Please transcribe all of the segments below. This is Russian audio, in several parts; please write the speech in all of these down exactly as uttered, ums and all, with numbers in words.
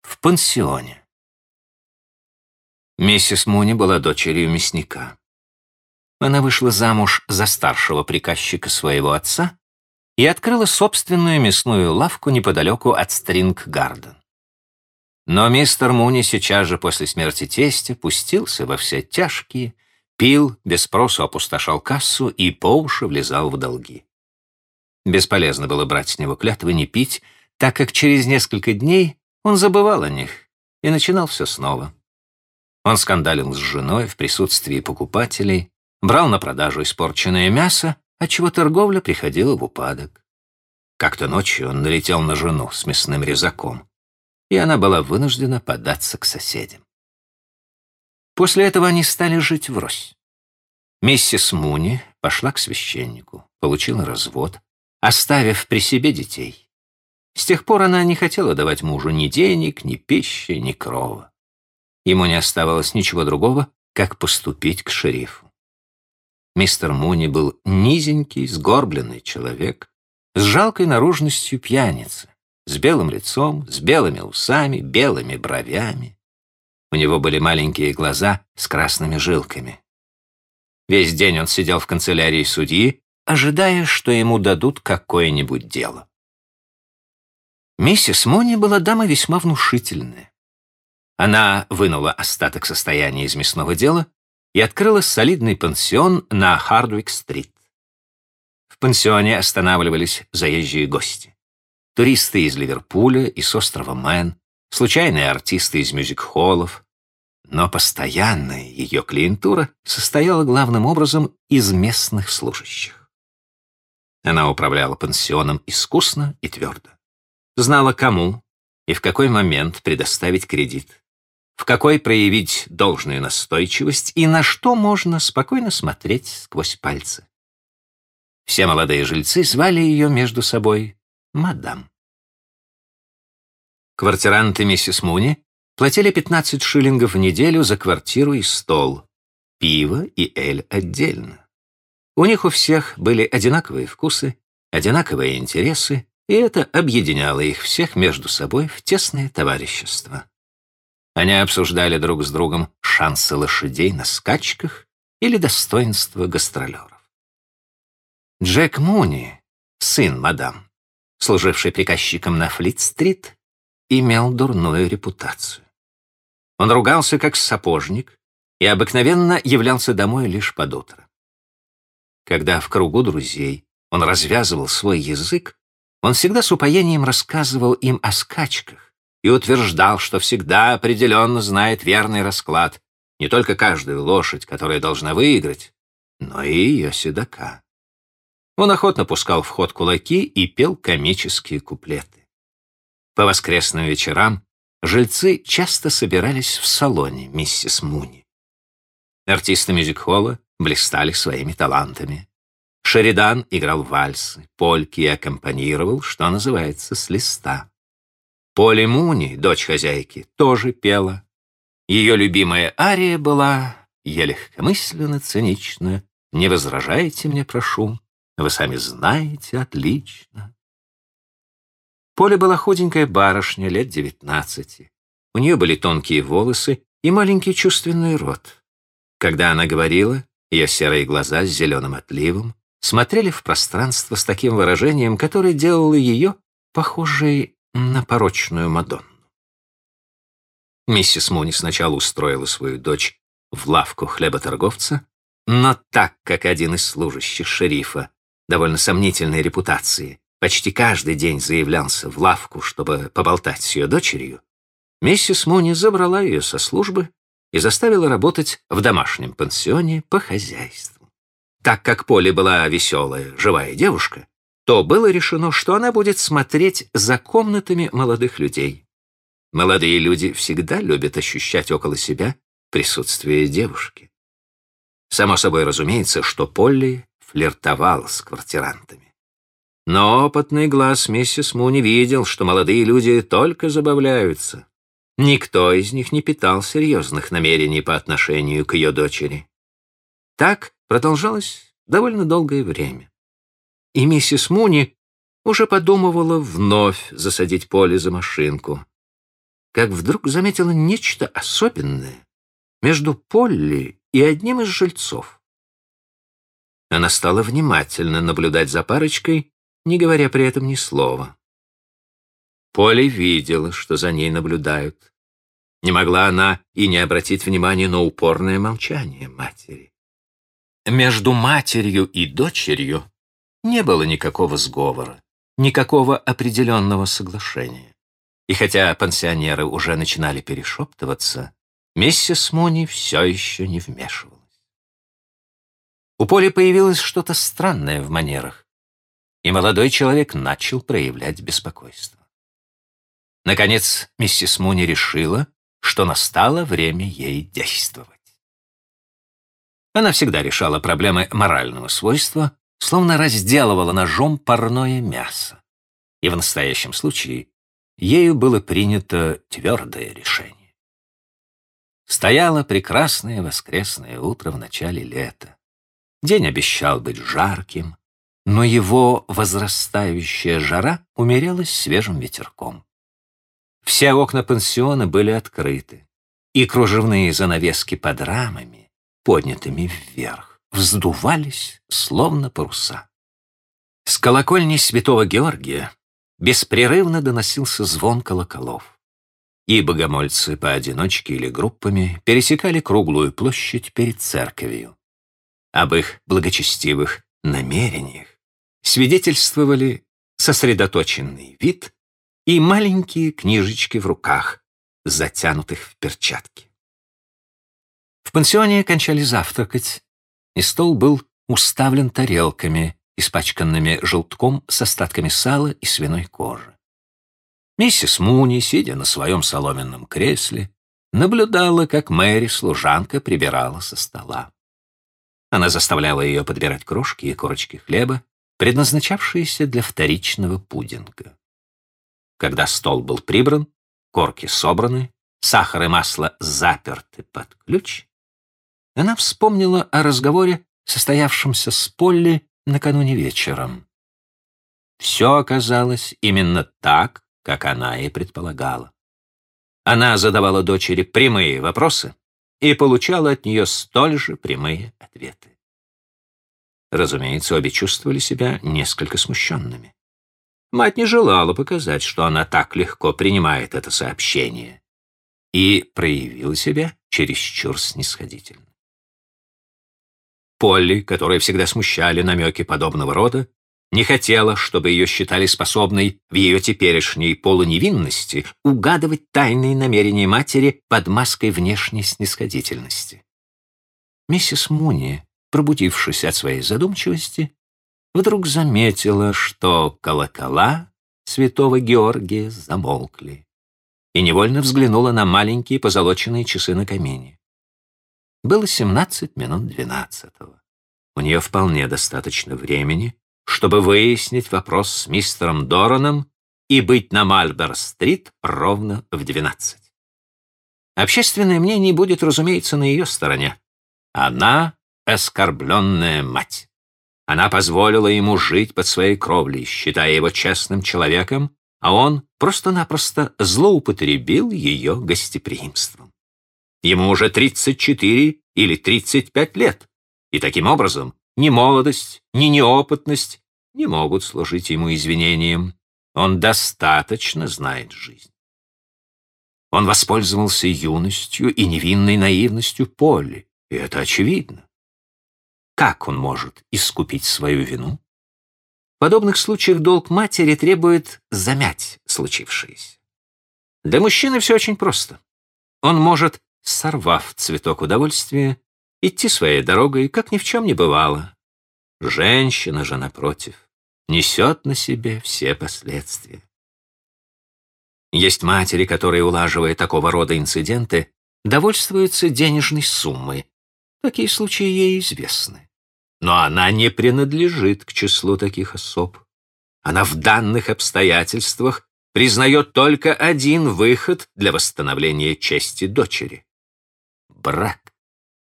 в пансионе. Миссис Муни была дочерью мясника. Она вышла замуж за старшего приказчика своего отца и открыла собственную мясную лавку неподалеку от Стринг-Гарден. Но мистер Муни сейчас же после смерти тестя пустился во все тяжкие, пил, без спросу опустошал кассу и по уши влезал в долги. Бесполезно было брать с него клятвы не пить, так как через несколько дней он забывал о них и начинал все снова. Он скандалил с женой в присутствии покупателей, брал на продажу испорченное мясо, отчего торговля приходила в упадок. Как-то ночью он налетел на жену с мясным резаком, и она была вынуждена податься к соседям. После этого они стали жить врозь. Миссис Муни пошла к священнику, получила развод, оставив при себе детей. С тех пор она не хотела давать мужу ни денег, ни пищи, ни крова. Ему не оставалось ничего другого, как поступить к шерифу. Мистер Муни был низенький, сгорбленный человек, с жалкой наружностью пьяницы, с белым лицом, с белыми усами, белыми бровями. У него были маленькие глаза с красными жилками. Весь день он сидел в канцелярии судьи, ожидая, что ему дадут какое-нибудь дело. Миссис Муни была дама весьма внушительная. Она вынула остаток состояния из мясного дела и открыла солидный пансион на Хардвик-стрит. В пансионе останавливались заезжие гости. Туристы из Ливерпуля и с острова Мэн, случайные артисты из мюзик-холлов, но постоянная ее клиентура состояла главным образом из местных служащих. Она управляла пансионом искусно и твердо. Знала, кому и в какой момент предоставить кредит, в какой проявить должную настойчивость и на что можно спокойно смотреть сквозь пальцы. Все молодые жильцы звали ее между собой мадам. Квартиранты миссис Муни платили пятнадцать шиллингов в неделю за квартиру и стол, пиво и эль отдельно. У них у всех были одинаковые вкусы, одинаковые интересы, и это объединяло их всех между собой в тесное товарищество. Они обсуждали друг с другом шансы лошадей на скачках или достоинство гастролеров. Джек Муни, сын мадам, служивший приказчиком на Флит-стрит, имел дурную репутацию. Он ругался как сапожник и обыкновенно являлся домой лишь под утро. Когда в кругу друзей он развязывал свой язык, он всегда с упоением рассказывал им о скачках и утверждал, что всегда определенно знает верный расклад, не только каждую лошадь, которая должна выиграть, но и ее седока. Он охотно пускал в ход кулаки и пел комические куплеты. По воскресным вечерам жильцы часто собирались в салоне миссис Муни. Артисты мюзик-холла блистали своими талантами. Шеридан играл вальсы, польки и аккомпанировал, что называется, с листа. Полли Муни, дочь хозяйки, тоже пела. Ее любимая ария была «Я легкомысленно, цинично, не возражайте мне, прошу, вы сами знаете отлично». Полли была худенькая барышня лет девятнадцати. У нее были тонкие волосы и маленький чувственный рот. Когда она говорила, ее серые глаза с зеленым отливом смотрели в пространство с таким выражением, которое делало ее похожей на порочную Мадонну. Миссис Муни сначала устроила свою дочь в лавку хлеботорговца, но так как один из служащих шерифа, довольно сомнительной репутации, почти каждый день заявлялся в лавку, чтобы поболтать с ее дочерью, миссис Муни забрала ее со службы и заставила работать в домашнем пансионе по хозяйству. Так как Полли была веселая, живая девушка, то было решено, что она будет смотреть за комнатами молодых людей. Молодые люди всегда любят ощущать около себя присутствие девушки. Само собой разумеется, что Полли флиртовала с квартирантами. Но опытный глаз миссис Муни видел, что молодые люди только забавляются. Никто из них не питал серьезных намерений по отношению к ее дочери. Так продолжалось довольно долгое время. И миссис Муни уже подумывала вновь засадить Полли за машинку. как вдруг заметила нечто особенное между Полли и одним из жильцов. Она стала внимательно наблюдать за парочкой, не говоря при этом ни слова. Полли видела, что за ней наблюдают. Не могла она и не обратить внимания на упорное молчание матери. Между матерью и дочерью не было никакого сговора, никакого определенного соглашения. И хотя пансионеры уже начинали перешептываться, миссис Муни все еще не вмешивалась. У Полли появилось что-то странное в манерах, и молодой человек начал проявлять беспокойство. Наконец, миссис Муни решила, что настало время ей действовать. Она всегда решала проблемы морального свойства, словно разделывала ножом парное мясо. И в настоящем случае ею было принято твердое решение. Стояло прекрасное воскресное утро в начале лета. День обещал быть жарким, но его возрастающая жара умерялась свежим ветерком. Все окна пансиона были открыты, и кружевные занавески под рамами, поднятыми вверх, вздувались, словно паруса. С колокольни святого Георгия беспрерывно доносился звон колоколов, и богомольцы поодиночке или группами пересекали круглую площадь перед церковью. Об их благочестивых намерениях свидетельствовали сосредоточенный вид и маленькие книжечки в руках, затянутых в перчатки. В пансионе кончали завтракать, и стол был уставлен тарелками, испачканными желтком с остатками сала и свиной кожи. Миссис Муни, сидя на своем соломенном кресле, наблюдала, как Мэри, служанка, прибирала со стола. Она заставляла ее подбирать крошки и корочки хлеба, предназначавшиеся для вторичного пудинга. Когда стол был прибран, корки собраны, сахар и масло заперты под ключ, она вспомнила о разговоре, состоявшемся с Полли накануне вечером. Все оказалось именно так, как она и предполагала. Она задавала дочери прямые вопросы и получала от нее столь же прямые ответы. Разумеется, обе чувствовали себя несколько смущенными. Мать не желала показать, что она так легко принимает это сообщение, и проявила себя чересчур снисходительно. Полли, которая всегда смущали намеки подобного рода, не хотела, чтобы ее считали способной в ее теперешней полуневинности угадывать тайные намерения матери под маской внешней снисходительности. Миссис Муни, пробудившись от своей задумчивости, вдруг заметила, что колокола святого Георгия замолкли, и невольно взглянула на маленькие позолоченные часы на камине. Было семнадцать минут двенадцатого. У нее вполне достаточно времени, чтобы выяснить вопрос с мистером Дораном и быть на Мальборо-стрит ровно в двенадцать. Общественное мнение будет, разумеется, на ее стороне. Она — оскорбленная мать. Она позволила ему жить под своей кровлей, считая его честным человеком, а он просто-напросто злоупотребил ее гостеприимством. Ему уже тридцать четыре или тридцать пять лет, и таким образом ни молодость, ни неопытность не могут служить ему извинением. Он достаточно знает жизнь. Он воспользовался юностью и невинной наивностью Полли, и это очевидно. Как он может искупить свою вину? В подобных случаях долг матери требует замять случившееся. Для мужчины все очень просто. Он может, сорвав цветок удовольствия, идти своей дорогой, как ни в чем не бывало. Женщина же, напротив, несет на себе все последствия. Есть матери, которые, улаживая такого рода инциденты, довольствуются денежной суммой. Такие случаи ей известны. Но она не принадлежит к числу таких особ. Она в данных обстоятельствах признает только один выход для восстановления чести дочери — брак.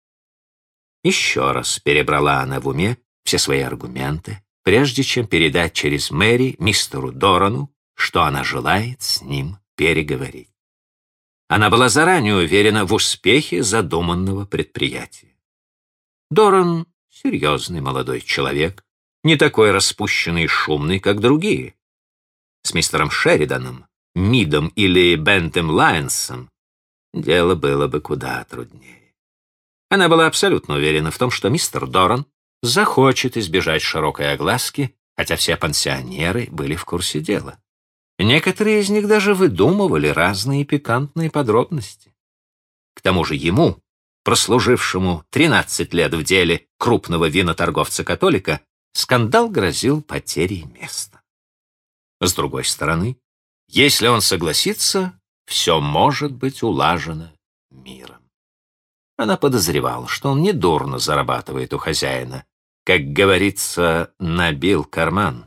Еще раз перебрала она в уме все свои аргументы, прежде чем передать через Мэри мистеру Дорану, что она желает с ним переговорить. Она была заранее уверена в успехе задуманного предприятия. Доран — серьезный молодой человек, не такой распущенный и шумный, как другие. С мистером Шериданом, Мидом или Бентом Лайонсом дело было бы куда труднее. Она была абсолютно уверена в том, что мистер Доран захочет избежать широкой огласки, хотя все пансионеры были в курсе дела. Некоторые из них даже выдумывали разные пикантные подробности. К тому же ему, прослужившему тринадцать лет в деле крупного виноторговца-католика, скандал грозил потерей места. С другой стороны, если он согласится, все может быть улажено миром. Она подозревала, что он недурно зарабатывает у хозяина, как говорится, набил карман.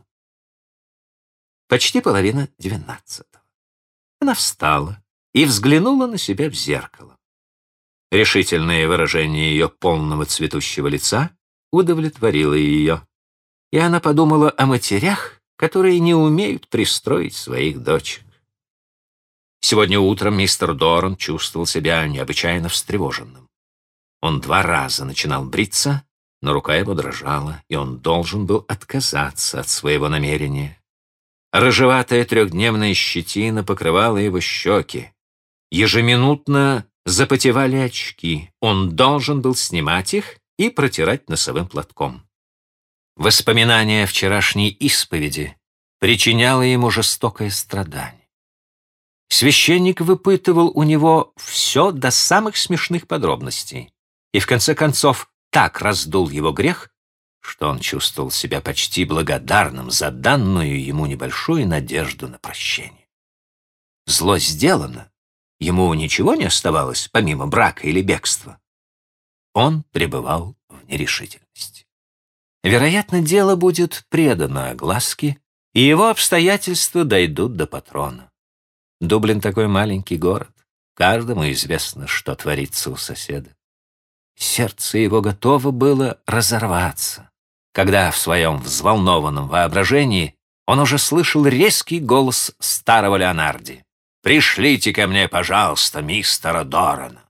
Почти половина двенадцатого. Она встала и взглянула на себя в зеркало. Решительное выражение ее полного цветущего лица удовлетворило ее, и она подумала о матерях, которые не умеют пристроить своих дочек. Сегодня утром мистер Доран чувствовал себя необычайно встревоженным. Он два раза начинал бриться, но рука его дрожала, и он должен был отказаться от своего намерения. Рыжеватая трехдневная щетина покрывала его щеки. Ежеминутно запотевали очки. Он должен был снимать их и протирать носовым платком. Воспоминание о вчерашней исповеди причиняло ему жестокое страдание. Священник выпытывал у него все до самых смешных подробностей и, в конце концов, так раздул его грех, что он чувствовал себя почти благодарным за данную ему небольшую надежду на прощение. Зло сделано, ему ничего не оставалось, помимо брака или бегства. Он пребывал в нерешительности. Вероятно, дело будет предано огласке, и его обстоятельства дойдут до патрона. Дублин такой маленький город, каждому известно, что творится у соседа. Сердце его готово было разорваться, когда в своем взволнованном воображении он уже слышал резкий голос старого Леонарди: «Пришлите ко мне, пожалуйста, мистера Дорана».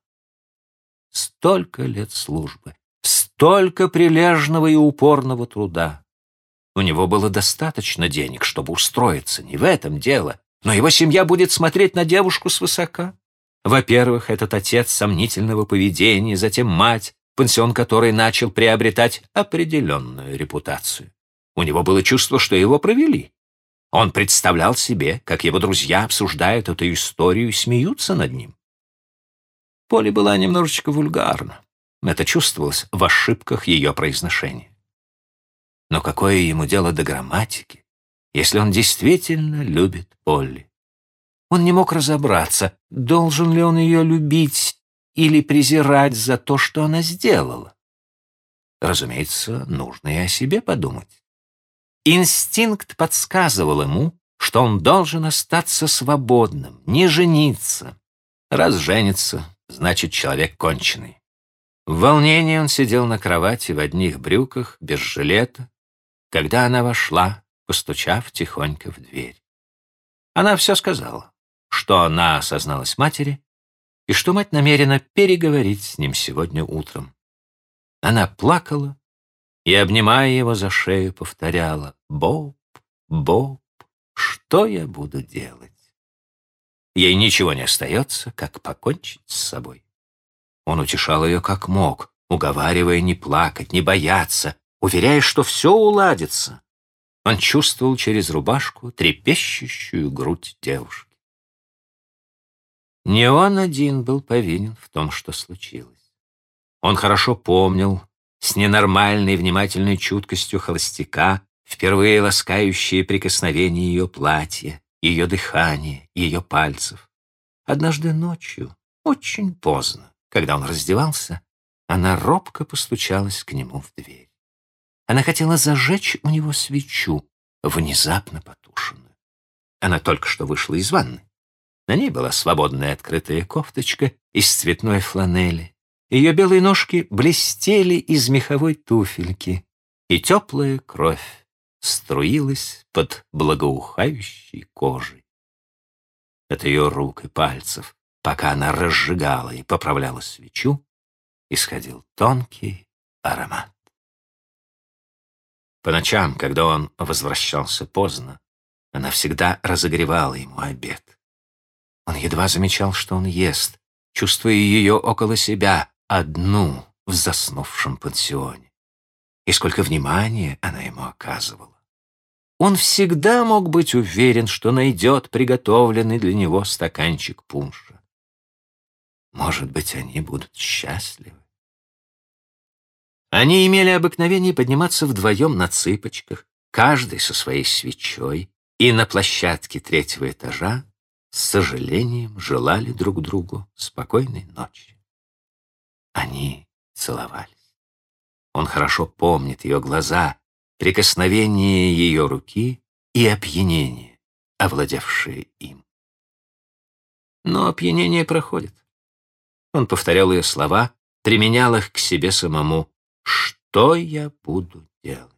Столько лет службы, столько прилежного и упорного труда. У него было достаточно денег, чтобы устроиться, не в этом дело, но его семья будет смотреть на девушку свысока. Во-первых, этот отец сомнительного поведения, затем мать, пансион которой начал приобретать определенную репутацию. У него было чувство, что его провели. Он представлял себе, как его друзья обсуждают эту историю и смеются над ним. Полли была немножечко вульгарна. Это чувствовалось в ошибках ее произношения. Но какое ему дело до грамматики, если он действительно любит Полли? Он не мог разобраться, должен ли он ее любить или презирать за то, что она сделала. Разумеется, нужно и о себе подумать. Инстинкт подсказывал ему, что он должен остаться свободным, не жениться. Раз женится, значит, человек конченый. В волнении он сидел на кровати в одних брюках, без жилета, когда она вошла, постучав тихонько в дверь. Она все сказала, что она созналась матери и что мать намерена переговорить с ним сегодня утром. Она плакала и, обнимая его за шею, повторяла: «Боб, Боб, что я буду делать?» Ей ничего не остается, как покончить с собой. Он утешал ее как мог, уговаривая не плакать, не бояться, уверяя, что все уладится. Он чувствовал через рубашку трепещущую грудь девушки. Не он один был повинен в том, что случилось. Он хорошо помнил, с ненормальной внимательной чуткостью холостяка, впервые ласкающие прикосновения ее платья, ее дыхания, ее пальцев. Однажды ночью, очень поздно, когда он раздевался, она робко постучалась к нему в дверь. Она хотела зажечь у него свечу, внезапно потушенную. Она только что вышла из ванны. На ней была свободная открытая кофточка из цветной фланели. Ее белые ножки блестели из меховой туфельки, и теплая кровь струилась под благоухающей кожей. От ее рук и пальцев пока она разжигала и поправляла свечу, исходил тонкий аромат. По ночам, когда он возвращался поздно, она всегда разогревала ему обед. Он едва замечал, что он ест, чувствуя ее около себя, одну в заснувшем пансионе. И сколько внимания она ему оказывала. Он всегда мог быть уверен, что найдет приготовленный для него стаканчик пунша. Может быть, они будут счастливы. Они имели обыкновение подниматься вдвоем на цыпочках, каждый со своей свечой, и на площадке третьего этажа с сожалением желали друг другу спокойной ночи. Они целовались. Он хорошо помнит ее глаза, прикосновение ее руки и опьянение, овладевшее им. Но опьянение проходит. Он повторял ее слова, применял их к себе самому. «Что я буду делать?»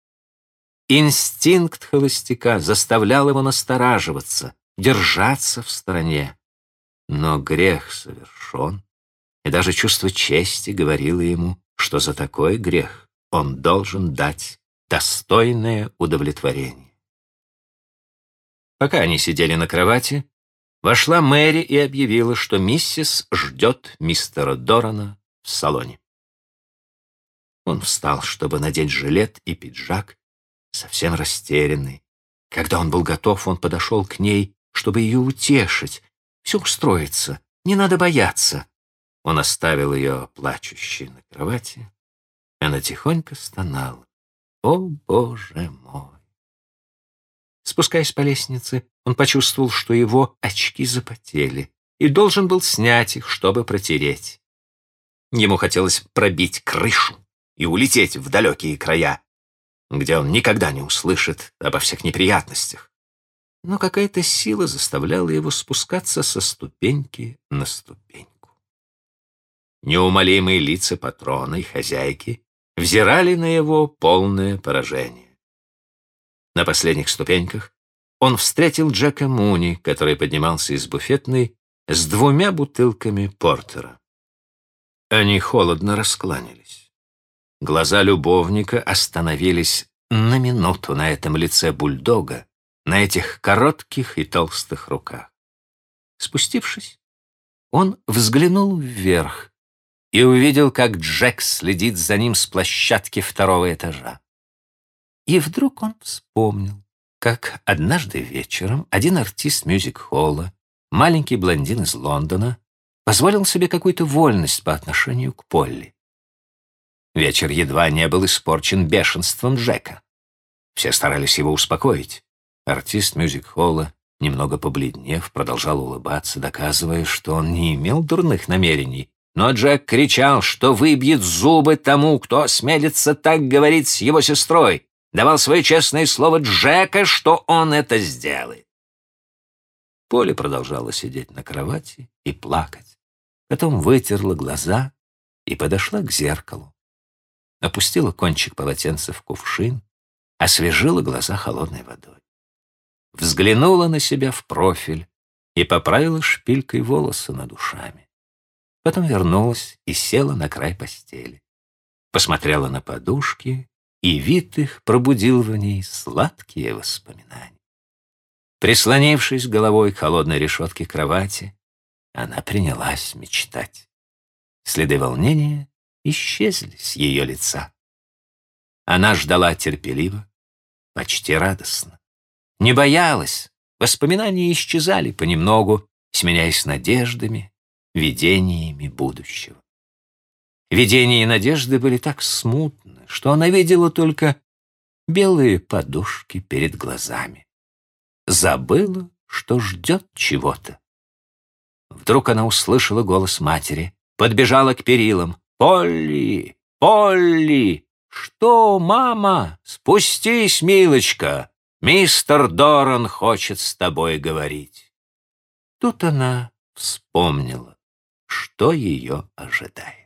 Инстинкт холостяка заставлял его настораживаться, держаться в стороне. Но грех совершен, и даже чувство чести говорило ему, что за такой грех он должен дать достойное удовлетворение. Пока они сидели на кровати, вошла Мэри и объявила, что миссис ждет мистера Дорана в салоне. Он встал, чтобы надеть жилет и пиджак, совсем растерянный. Когда он был готов, он подошел к ней, чтобы ее утешить. «Все устроится, не надо бояться». Он оставил ее плачущей на кровати. Она тихонько стонала. «О, Боже мой!» Спускаясь по лестнице, он почувствовал, что его очки запотели, и должен был снять их, чтобы протереть. Ему хотелось пробить крышу и улететь в далекие края, где он никогда не услышит обо всех неприятностях. Но какая-то сила заставляла его спускаться со ступеньки на ступеньку. Неумолимые лица патрона и хозяйки взирали на его полное поражение. На последних ступеньках он встретил Джека Муни, который поднимался из буфетной с двумя бутылками портера. Они холодно раскланялись. Глаза любовника остановились на минуту на этом лице бульдога, на этих коротких и толстых руках. Спустившись, он взглянул вверх и увидел, как Джек следит за ним с площадки второго этажа. И вдруг он вспомнил, как однажды вечером один артист мюзик-холла, маленький блондин из Лондона, позволил себе какую-то вольность по отношению к Полли. Вечер едва не был испорчен бешенством Джека. Все старались его успокоить. Артист мюзик-холла, немного побледнев, продолжал улыбаться, доказывая, что он не имел дурных намерений. Но Джек кричал, что выбьет зубы тому, кто осмелится так говорить с его сестрой. Давал свое честное слово Джека, что он это сделает. Полли продолжала сидеть на кровати и плакать. Потом вытерла глаза и подошла к зеркалу. Опустила кончик полотенца в кувшин, освежила глаза холодной водой. Взглянула на себя в профиль и поправила шпилькой волосы над ушами. Потом вернулась и села на край постели. Посмотрела на подушки, и вид их пробудил в ней сладкие воспоминания. Прислонившись головой к холодной решетке кровати, она принялась мечтать. Следы волнения исчезли с ее лица. Она ждала терпеливо, почти радостно. Не боялась, воспоминания исчезали понемногу, сменяясь надеждами, видениями будущего. Видения и надежды были так смутны, что она видела только белые подушки перед глазами. Забыла, что ждет чего-то. Вдруг она услышала голос матери, подбежала к перилам. «Полли! Полли! Что, мама? Спустись, милочка! Мистер Доран хочет с тобой говорить». Тут она вспомнила, что ее ожидает.